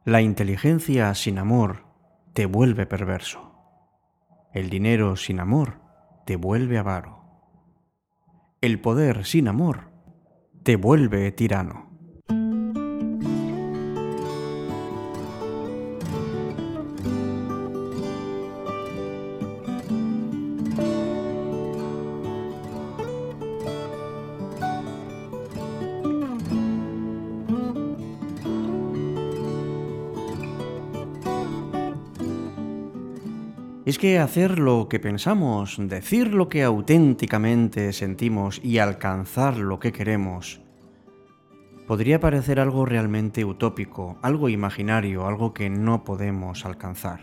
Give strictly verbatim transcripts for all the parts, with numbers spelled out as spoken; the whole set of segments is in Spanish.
La inteligencia sin amor te vuelve perverso. El dinero sin amor te vuelve avaro. El poder sin amor te vuelve tirano. Es que hacer lo que pensamos, decir lo que auténticamente sentimos y alcanzar lo que queremos podría parecer algo realmente utópico, algo imaginario, algo que no podemos alcanzar.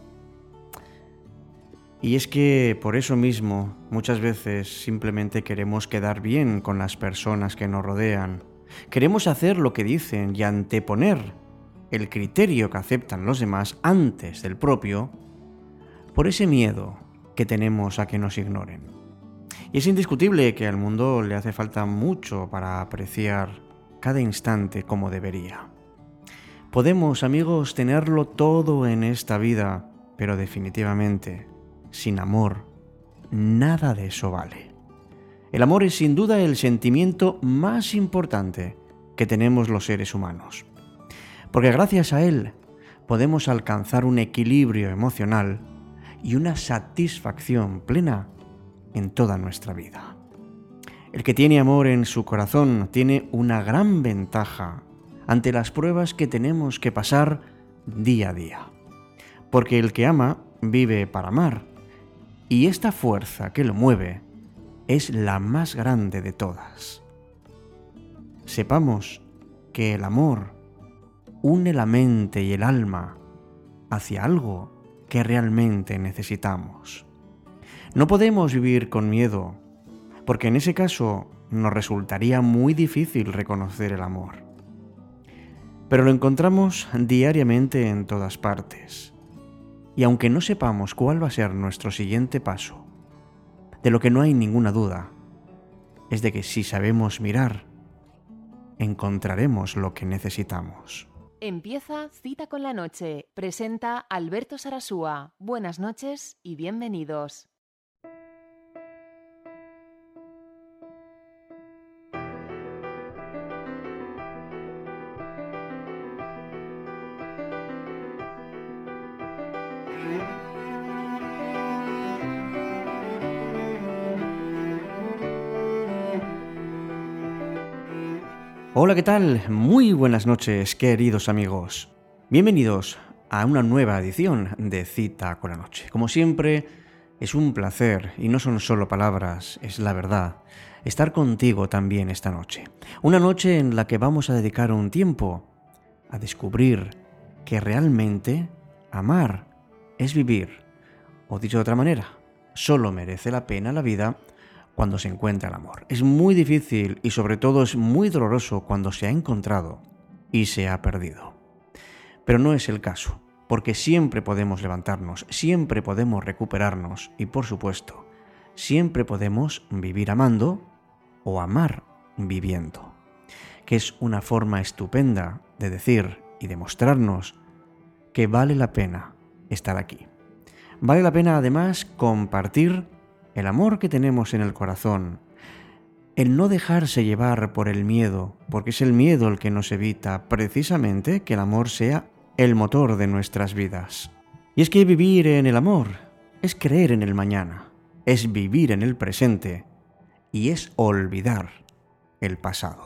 Y es que por eso mismo muchas veces simplemente queremos quedar bien con las personas que nos rodean. Queremos hacer lo que dicen y anteponer el criterio que aceptan los demás antes del propio, por ese miedo que tenemos a que nos ignoren. Y es indiscutible que al mundo le hace falta mucho para apreciar cada instante como debería. Podemos, amigos, tenerlo todo en esta vida, pero definitivamente, sin amor, nada de eso vale. El amor es sin duda el sentimiento más importante que tenemos los seres humanos, porque gracias a él podemos alcanzar un equilibrio emocional y una satisfacción plena en toda nuestra vida. El que tiene amor en su corazón tiene una gran ventaja ante las pruebas que tenemos que pasar día a día. Porque el que ama vive para amar, y esta fuerza que lo mueve es la más grande de todas. Sepamos que el amor une la mente y el alma hacia algo que realmente necesitamos. No podemos vivir con miedo, porque en ese caso nos resultaría muy difícil reconocer el amor. Pero lo encontramos diariamente en todas partes. Y aunque no sepamos cuál va a ser nuestro siguiente paso, de lo que no hay ninguna duda es de que si sabemos mirar, encontraremos lo que necesitamos. Empieza Cita con la Noche. Presenta Alberto Sarasúa. Buenas noches y bienvenidos. Hola, ¿qué tal? Muy buenas noches, queridos amigos. Bienvenidos a una nueva edición de Cita con la Noche. Como siempre, es un placer, y no son solo palabras, es la verdad, estar contigo también esta noche. Una noche en la que vamos a dedicar un tiempo a descubrir que realmente amar es vivir. O dicho de otra manera, solo merece la pena la vida cuando se encuentra el amor. Es muy difícil y sobre todo es muy doloroso cuando se ha encontrado y se ha perdido. Pero no es el caso, porque siempre podemos levantarnos, siempre podemos recuperarnos y, por supuesto, siempre podemos vivir amando o amar viviendo, que es una forma estupenda de decir y demostrarnos que vale la pena estar aquí. Vale la pena además compartir el amor que tenemos en el corazón, el no dejarse llevar por el miedo, porque es el miedo el que nos evita precisamente que el amor sea el motor de nuestras vidas. Y es que vivir en el amor es creer en el mañana, es vivir en el presente y es olvidar el pasado.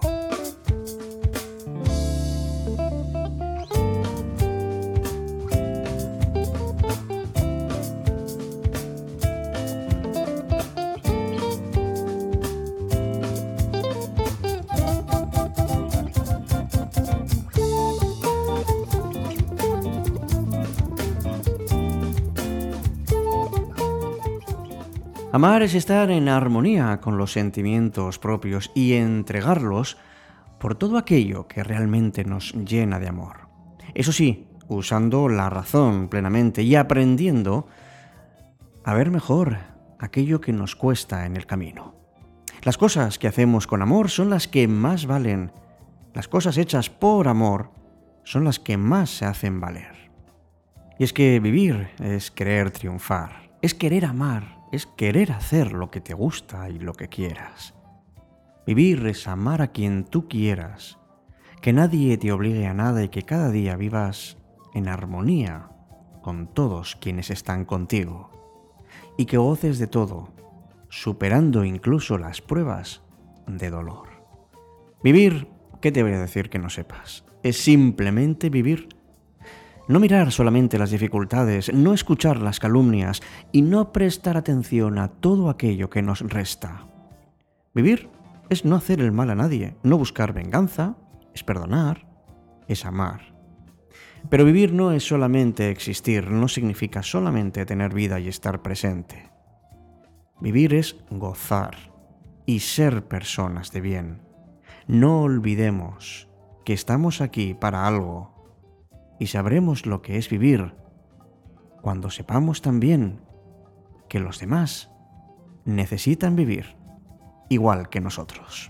Amar es estar en armonía con los sentimientos propios y entregarlos por todo aquello que realmente nos llena de amor. Eso sí, usando la razón plenamente y aprendiendo a ver mejor aquello que nos cuesta en el camino. Las cosas que hacemos con amor son las que más valen. Las cosas hechas por amor son las que más se hacen valer. Y es que vivir es querer triunfar, es querer amar, es querer hacer lo que te gusta y lo que quieras. Vivir es amar a quien tú quieras, que nadie te obligue a nada y que cada día vivas en armonía con todos quienes están contigo. Y que goces de todo, superando incluso las pruebas de dolor. Vivir, ¿qué te voy a decir que no sepas? Es simplemente vivir. No mirar solamente las dificultades, no escuchar las calumnias y no prestar atención a todo aquello que nos resta. Vivir es no hacer el mal a nadie, no buscar venganza, es perdonar, es amar. Pero vivir no es solamente existir, no significa solamente tener vida y estar presente. Vivir es gozar y ser personas de bien. No olvidemos que estamos aquí para algo y sabremos lo que es vivir cuando sepamos también que los demás necesitan vivir igual que nosotros.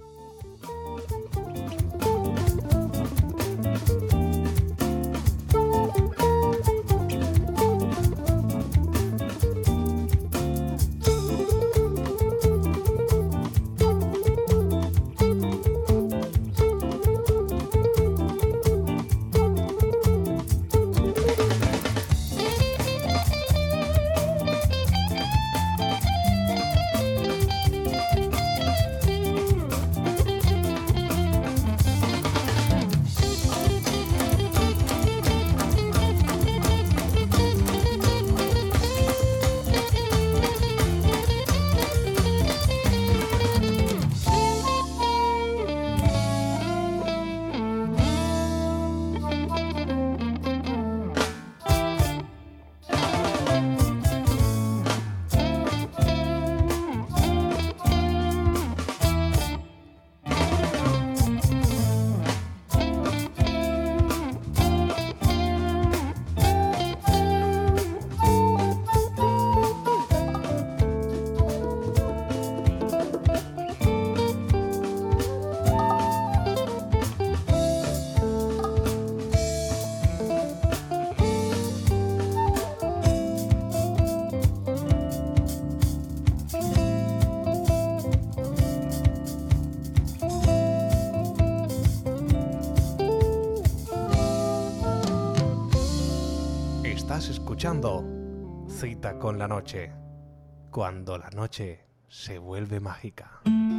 Estás escuchando Cita con la Noche, cuando la noche se vuelve mágica.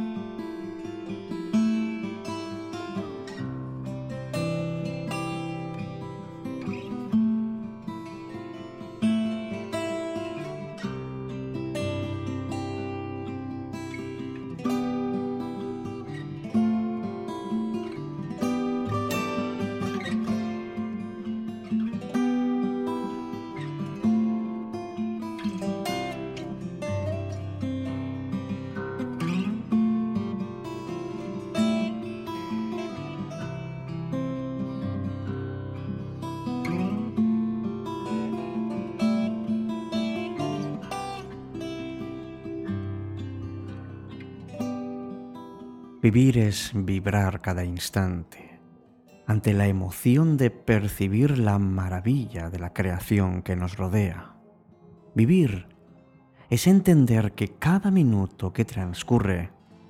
Vivir es vibrar cada instante ante la emoción de percibir la maravilla de la creación que nos rodea. Vivir es entender que cada minuto que transcurre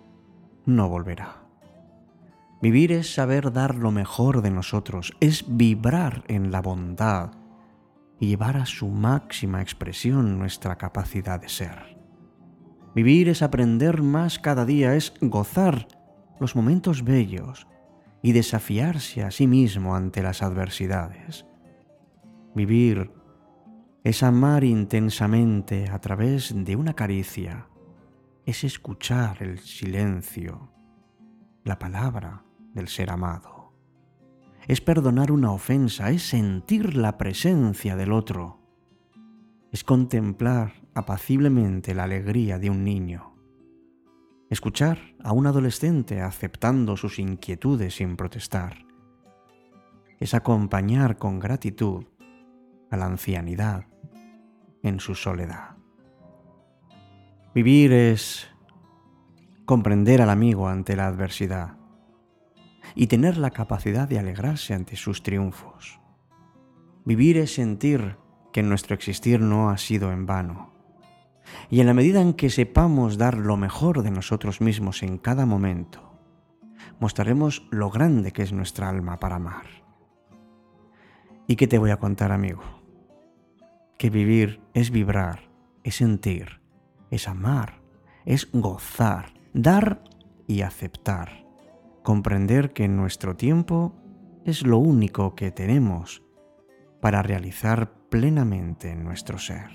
no volverá. Vivir es saber dar lo mejor de nosotros, es vibrar en la bondad y llevar a su máxima expresión nuestra capacidad de ser. Vivir es aprender más cada día, es gozar los momentos bellos y desafiarse a sí mismo ante las adversidades. Vivir es amar intensamente a través de una caricia, es escuchar el silencio, la palabra del ser amado. Es perdonar una ofensa, es sentir la presencia del otro, es contemplar apaciblemente la alegría de un niño. Escuchar a un adolescente aceptando sus inquietudes sin protestar. Es acompañar con gratitud a la ancianidad en su soledad. Vivir es comprender al amigo ante la adversidad. y tener la capacidad de alegrarse ante sus triunfos. Vivir es sentir que nuestro existir no ha sido en vano. Y en la medida en que sepamos dar lo mejor de nosotros mismos en cada momento, mostraremos lo grande que es nuestra alma para amar. ¿Y qué te voy a contar, amigo? Que vivir es vibrar, es sentir, es amar, es gozar, dar y aceptar. Comprender que nuestro tiempo es lo único que tenemos para realizar plenamente nuestro ser.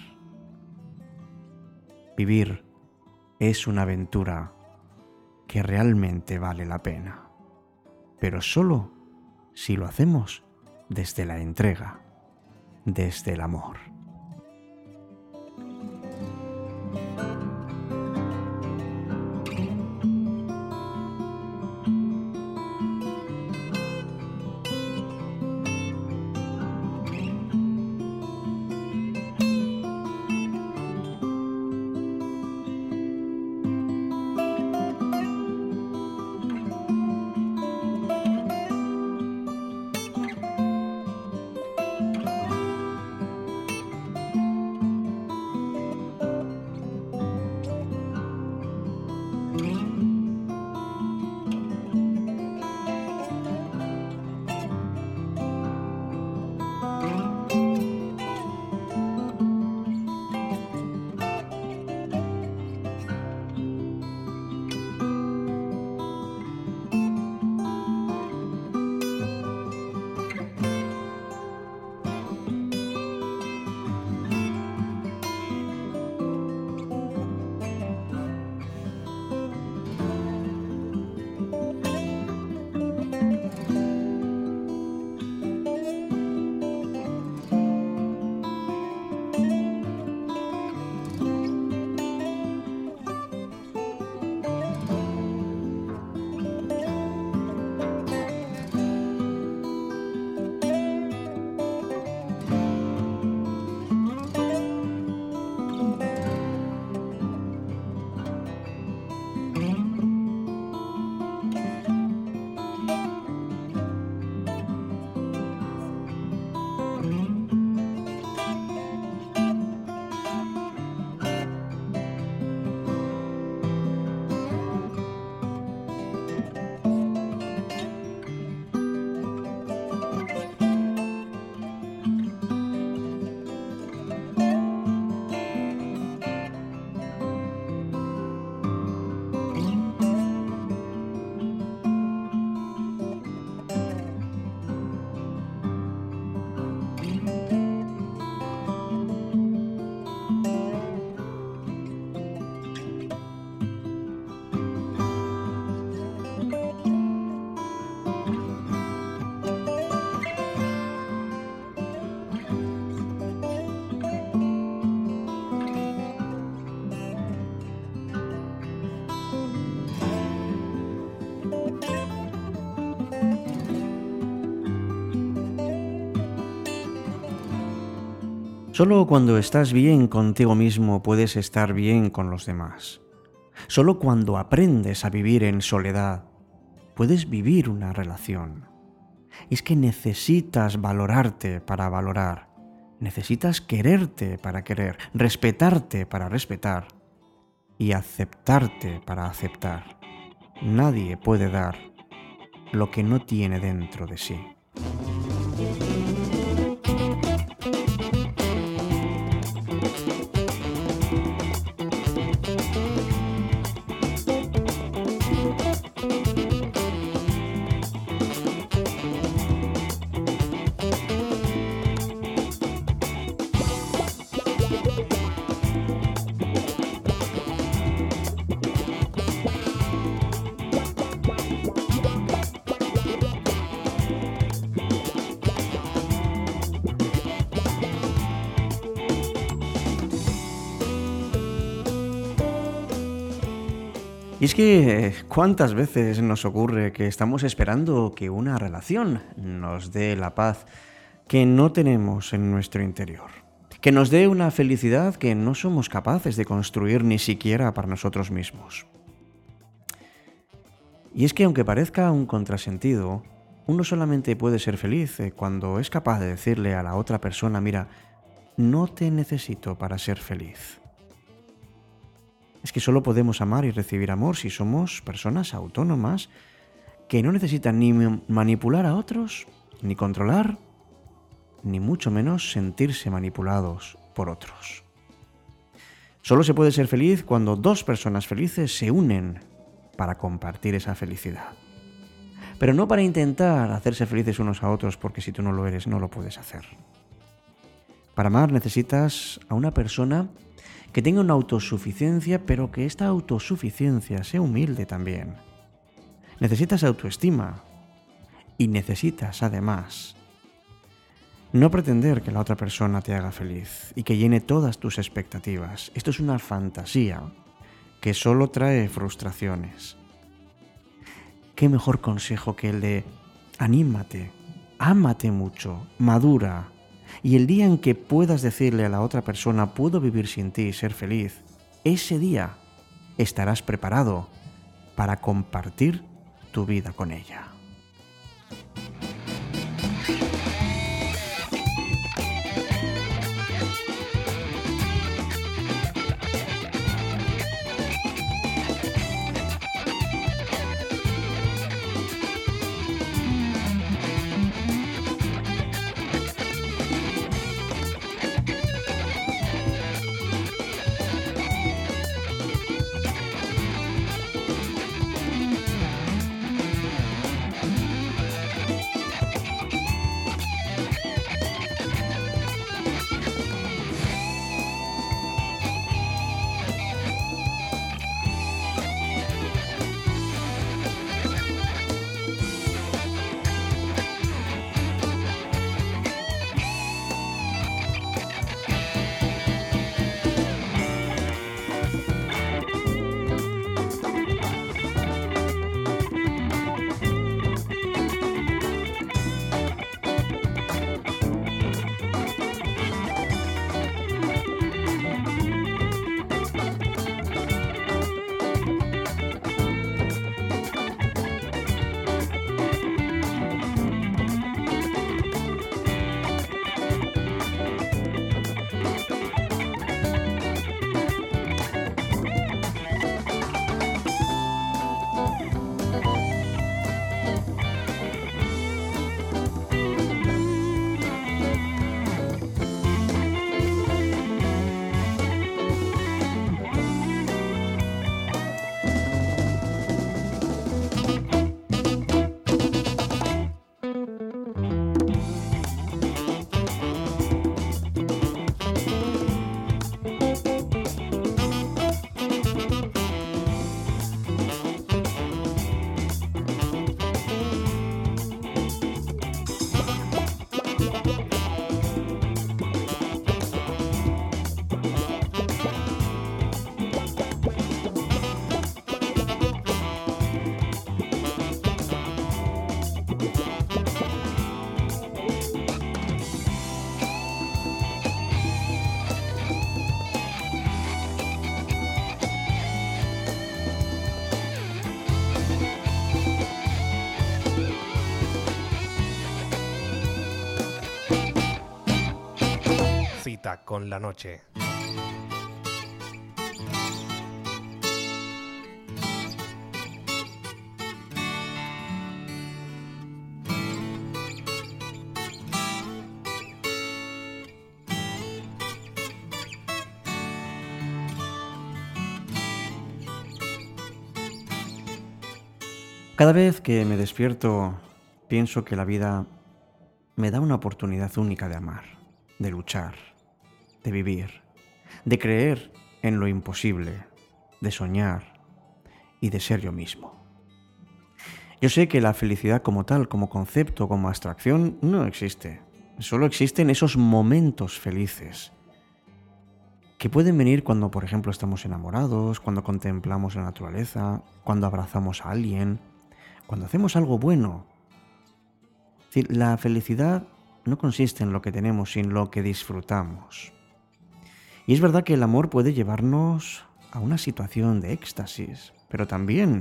Vivir es una aventura que realmente vale la pena, pero solo si lo hacemos desde la entrega, desde el amor. Solo cuando estás bien contigo mismo puedes estar bien con los demás. Solo cuando aprendes a vivir en soledad puedes vivir una relación. Es que necesitas valorarte para valorar. Necesitas quererte para querer, respetarte para respetar y aceptarte para aceptar. Nadie puede dar lo que no tiene dentro de sí. Y es que, ¿cuántas veces nos ocurre que estamos esperando que una relación nos dé la paz que no tenemos en nuestro interior? Que nos dé una felicidad que no somos capaces de construir ni siquiera para nosotros mismos. Y es que aunque parezca un contrasentido, uno solamente puede ser feliz cuando es capaz de decirle a la otra persona, mira, no te necesito para ser feliz. Es que solo podemos amar y recibir amor si somos personas autónomas que no necesitan ni manipular a otros, ni controlar, ni mucho menos sentirse manipulados por otros. Solo se puede ser feliz cuando dos personas felices se unen para compartir esa felicidad. Pero no para intentar hacerse felices unos a otros, porque si tú no lo eres, no lo puedes hacer. Para amar necesitas a una persona que tenga una autosuficiencia, pero que esta autosuficiencia sea humilde también. Necesitas autoestima y necesitas, además, no pretender que la otra persona te haga feliz y que llene todas tus expectativas. Esto es una fantasía que solo trae frustraciones. ¿Qué mejor consejo que el de anímate, ámate mucho, madura? Y el día en que puedas decirle a la otra persona, puedo vivir sin ti y ser feliz, ese día estarás preparado para compartir tu vida con ella. Cita con la noche. Cada vez que me despierto, pienso que la vida me da una oportunidad única de amar, de luchar, de vivir, de creer en lo imposible, de soñar y de ser yo mismo. Yo sé que la felicidad como tal, como concepto, como abstracción, no existe. Solo existen esos momentos felices que pueden venir cuando, por ejemplo, estamos enamorados, cuando contemplamos la naturaleza, cuando abrazamos a alguien, cuando hacemos algo bueno. Es decir, la felicidad no consiste en lo que tenemos, sino en lo que disfrutamos. Y es verdad que el amor puede llevarnos a una situación de éxtasis, pero también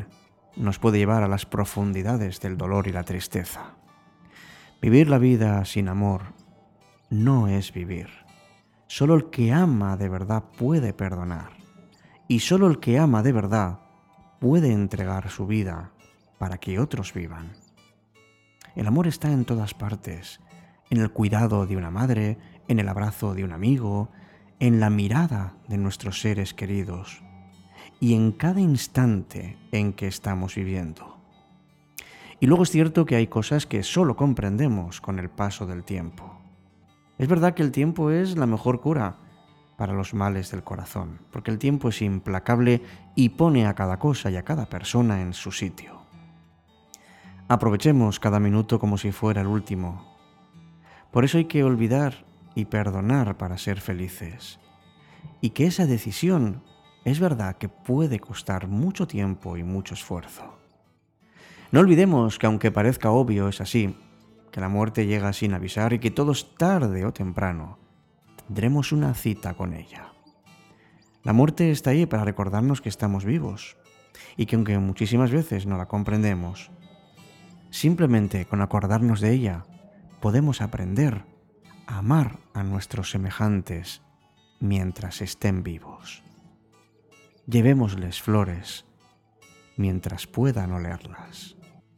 nos puede llevar a las profundidades del dolor y la tristeza. Vivir la vida sin amor no es vivir. Solo el que ama de verdad puede perdonar. Y solo el que ama de verdad puede entregar su vida para que otros vivan. El amor está en todas partes, en el cuidado de una madre, en el abrazo de un amigo, en la mirada de nuestros seres queridos y en cada instante en que estamos viviendo. Y luego es cierto que hay cosas que solo comprendemos con el paso del tiempo. Es verdad que el tiempo es la mejor cura para los males del corazón, porque el tiempo es implacable y pone a cada cosa y a cada persona en su sitio. Aprovechemos cada minuto como si fuera el último. Por eso hay que olvidar y perdonar para ser felices. Y que esa decisión es verdad que puede costar mucho tiempo y mucho esfuerzo. No olvidemos que aunque parezca obvio es así, que la muerte llega sin avisar y que todos tarde o temprano tendremos una cita con ella. La muerte está ahí para recordarnos que estamos vivos y que aunque muchísimas veces no la comprendemos, simplemente con acordarnos de ella podemos aprender a amar a nuestros semejantes mientras estén vivos. Llevémosles flores mientras puedan olerlas.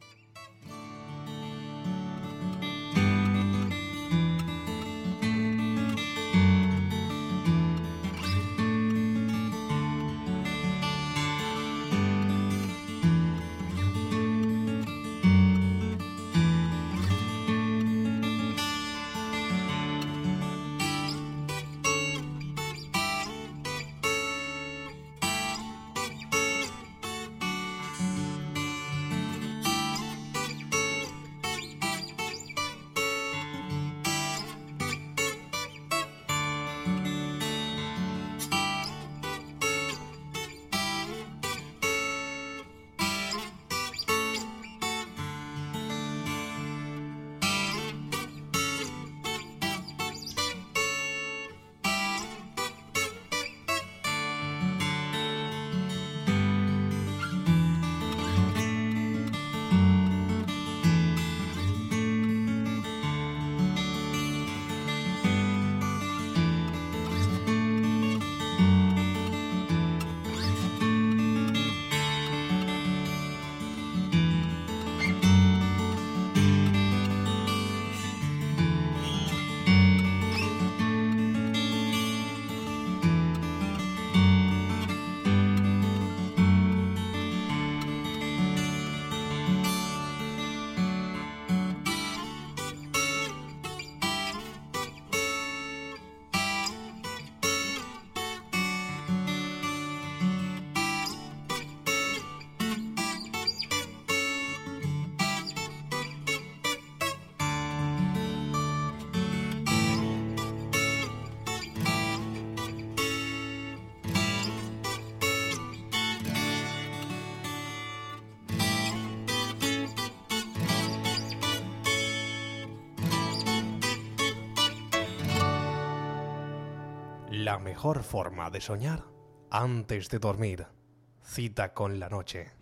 La mejor forma de soñar antes de dormir. Cita con la noche.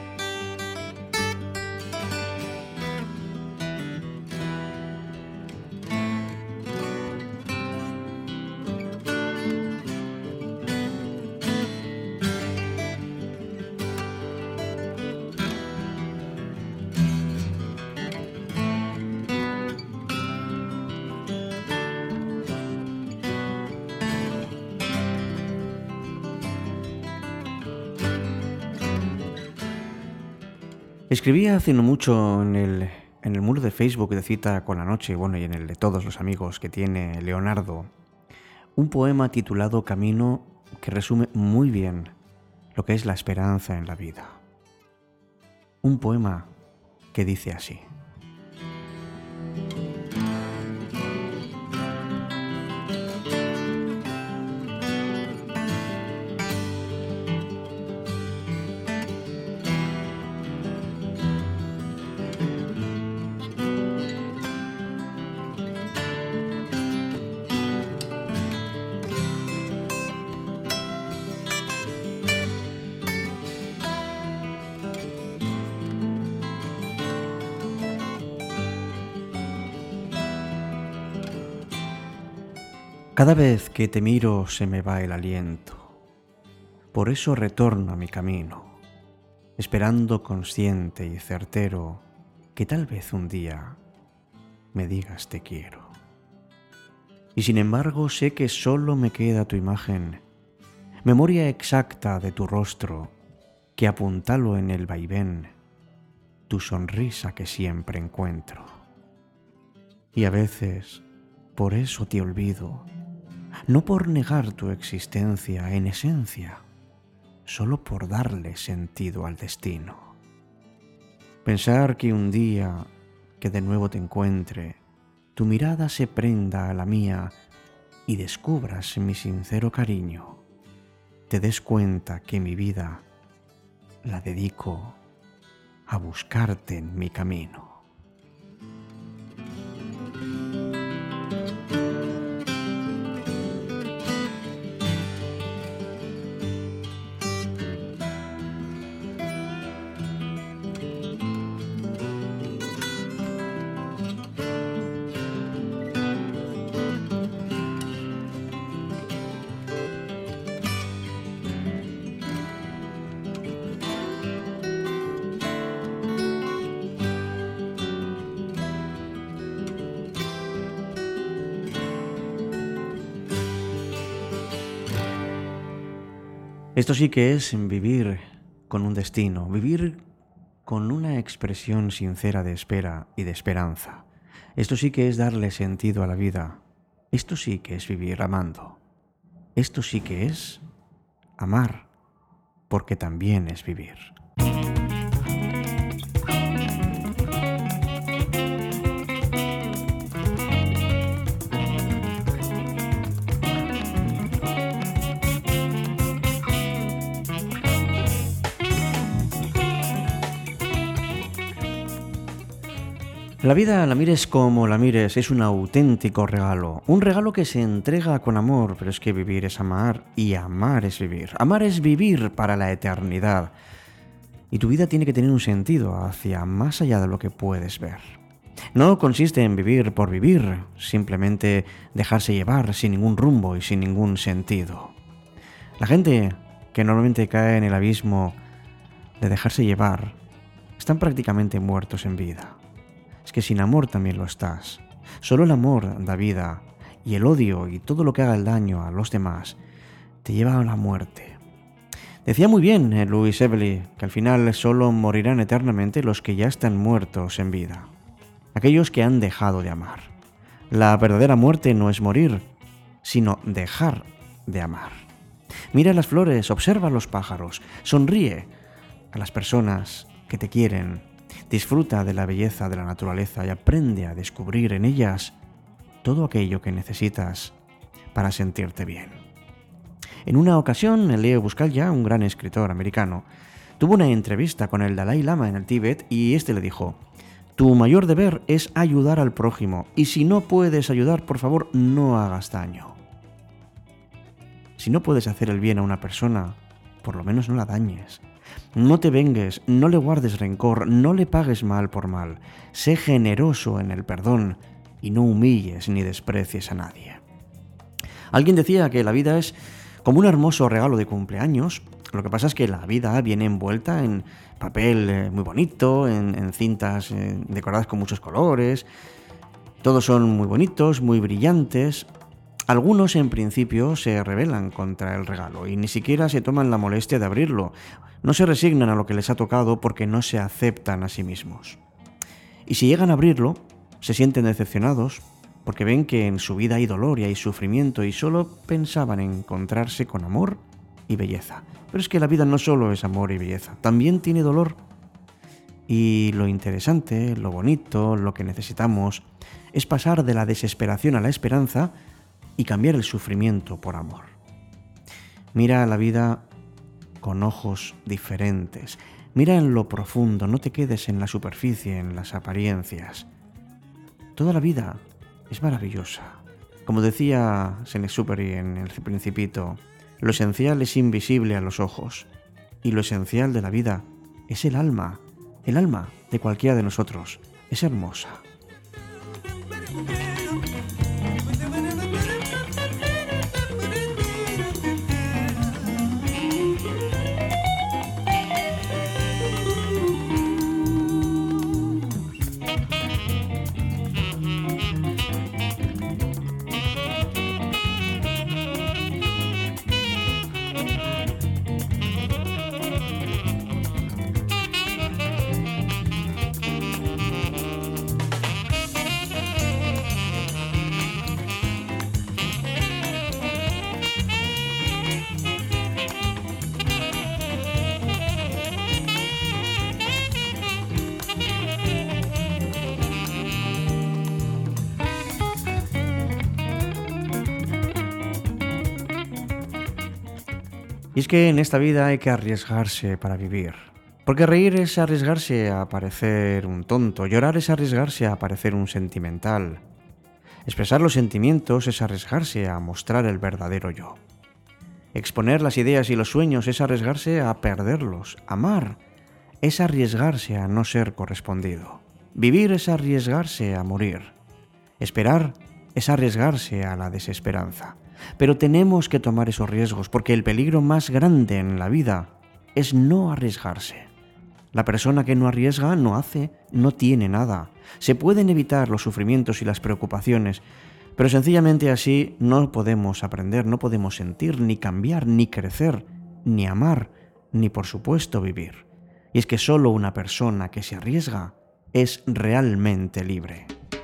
Escribía hace no mucho en el, en el muro de Facebook de Cita con la Noche, bueno, y en el de todos los amigos que tiene Leonardo, un poema titulado Camino que resume muy bien lo que es la esperanza en la vida. Un poema que dice así. Cada vez que te miro se me va el aliento. Por eso retorno a mi camino, esperando consciente y certero que tal vez un día me digas te quiero. Y sin embargo sé que solo me queda tu imagen, memoria exacta de tu rostro, que apuntalo en el vaivén, tu sonrisa que siempre encuentro. Y a veces, por eso te olvido, no por negar tu existencia en esencia, solo por darle sentido al destino. Pensar que un día que de nuevo te encuentre, tu mirada se prenda a la mía y descubras mi sincero cariño, te des cuenta que mi vida la dedico a buscarte en mi camino. Esto sí que es vivir con un destino, vivir con una expresión sincera de espera y de esperanza. Esto sí que es darle sentido a la vida. Esto sí que es vivir amando. Esto sí que es amar, porque también es vivir. La vida, la mires como la mires, es un auténtico regalo. Un regalo que se entrega con amor, pero es que vivir es amar y amar es vivir. Amar es vivir para la eternidad. Y tu vida tiene que tener un sentido hacia más allá de lo que puedes ver. No consiste en vivir por vivir, simplemente dejarse llevar sin ningún rumbo y sin ningún sentido. La gente que normalmente cae en el abismo de dejarse llevar, están prácticamente muertos en vida. Es que sin amor también lo estás. Solo el amor da vida, y el odio y todo lo que haga el daño a los demás te lleva a la muerte. Decía muy bien eh, Louis Everly que al final solo morirán eternamente los que ya están muertos en vida, aquellos que han dejado de amar. La verdadera muerte no es morir, sino dejar de amar. Mira las flores, observa los pájaros, sonríe a las personas que te quieren. Disfruta de la belleza de la naturaleza y aprende a descubrir en ellas todo aquello que necesitas para sentirte bien. En una ocasión, Leo Buscaglia, un gran escritor americano, tuvo una entrevista con el Dalai Lama en el Tíbet y este le dijo: «Tu mayor deber es ayudar al prójimo y si no puedes ayudar, por favor, no hagas daño». Si no puedes hacer el bien a una persona, por lo menos no la dañes. No te vengues, no le guardes rencor, no le pagues mal por mal. Sé generoso en el perdón y no humilles ni desprecies a nadie. Alguien decía que la vida es como un hermoso regalo de cumpleaños. Lo que pasa es que la vida viene envuelta en papel eh, muy bonito, en, en cintas eh, decoradas con muchos colores. Todos son muy bonitos, muy brillantes. Algunos en principio se rebelan contra el regalo y ni siquiera se toman la molestia de abrirlo. No se resignan a lo que les ha tocado porque no se aceptan a sí mismos. Y si llegan a abrirlo, se sienten decepcionados porque ven que en su vida hay dolor y hay sufrimiento y solo pensaban en encontrarse con amor y belleza. Pero es que la vida no solo es amor y belleza, también tiene dolor. Y lo interesante, lo bonito, lo que necesitamos es pasar de la desesperación a la esperanza y cambiar el sufrimiento por amor. Mira la vida con ojos diferentes. Mira en lo profundo, no te quedes en la superficie, en las apariencias. Toda la vida es maravillosa. Como decía Saint-Exupéry en El Principito, lo esencial es invisible a los ojos y lo esencial de la vida es el alma. El alma de cualquiera de nosotros es hermosa. Y es que en esta vida hay que arriesgarse para vivir. Porque reír es arriesgarse a parecer un tonto, llorar es arriesgarse a parecer un sentimental. Expresar los sentimientos es arriesgarse a mostrar el verdadero yo. Exponer las ideas y los sueños es arriesgarse a perderlos. Amar es arriesgarse a no ser correspondido. Vivir es arriesgarse a morir. Esperar es arriesgarse a la desesperanza. Pero tenemos que tomar esos riesgos porque el peligro más grande en la vida es no arriesgarse. La persona que no arriesga no hace, no tiene nada. Se pueden evitar los sufrimientos y las preocupaciones, pero sencillamente así no podemos aprender, no podemos sentir, ni cambiar, ni crecer, ni amar, ni por supuesto vivir. Y es que solo una persona que se arriesga es realmente libre.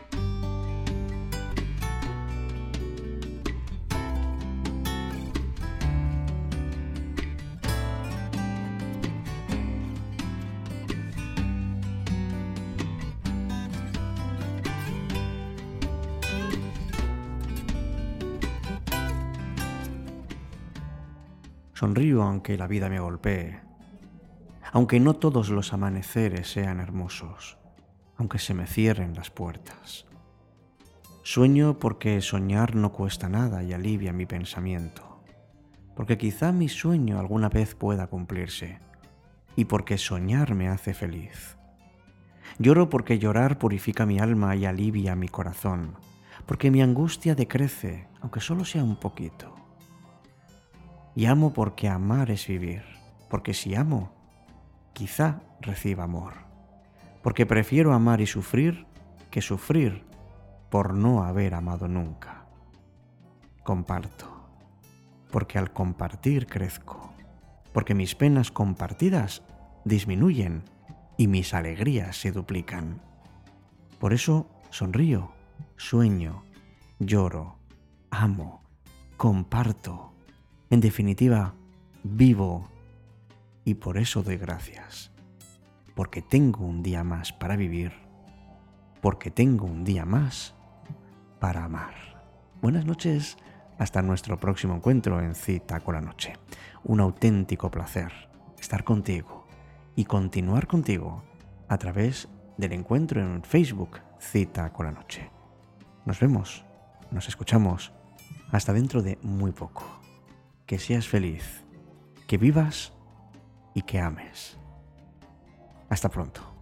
Sonrío aunque la vida me golpee, aunque no todos los amaneceres sean hermosos, aunque se me cierren las puertas. Sueño porque soñar no cuesta nada y alivia mi pensamiento, porque quizá mi sueño alguna vez pueda cumplirse, y porque soñar me hace feliz. Lloro porque llorar purifica mi alma y alivia mi corazón, porque mi angustia decrece, aunque solo sea un poquito. Y amo porque amar es vivir, porque si amo, quizá reciba amor, porque prefiero amar y sufrir que sufrir por no haber amado nunca. Comparto, porque al compartir crezco, porque mis penas compartidas disminuyen y mis alegrías se duplican. Por eso sonrío, sueño, lloro, amo, comparto. En definitiva, vivo y por eso doy gracias, porque tengo un día más para vivir, porque tengo un día más para amar. Buenas noches, hasta nuestro próximo encuentro en Cita con la Noche. Un auténtico placer estar contigo y continuar contigo a través del encuentro en Facebook Cita con la Noche. Nos vemos, nos escuchamos, hasta dentro de muy poco. Que seas feliz, que vivas y que ames. Hasta pronto.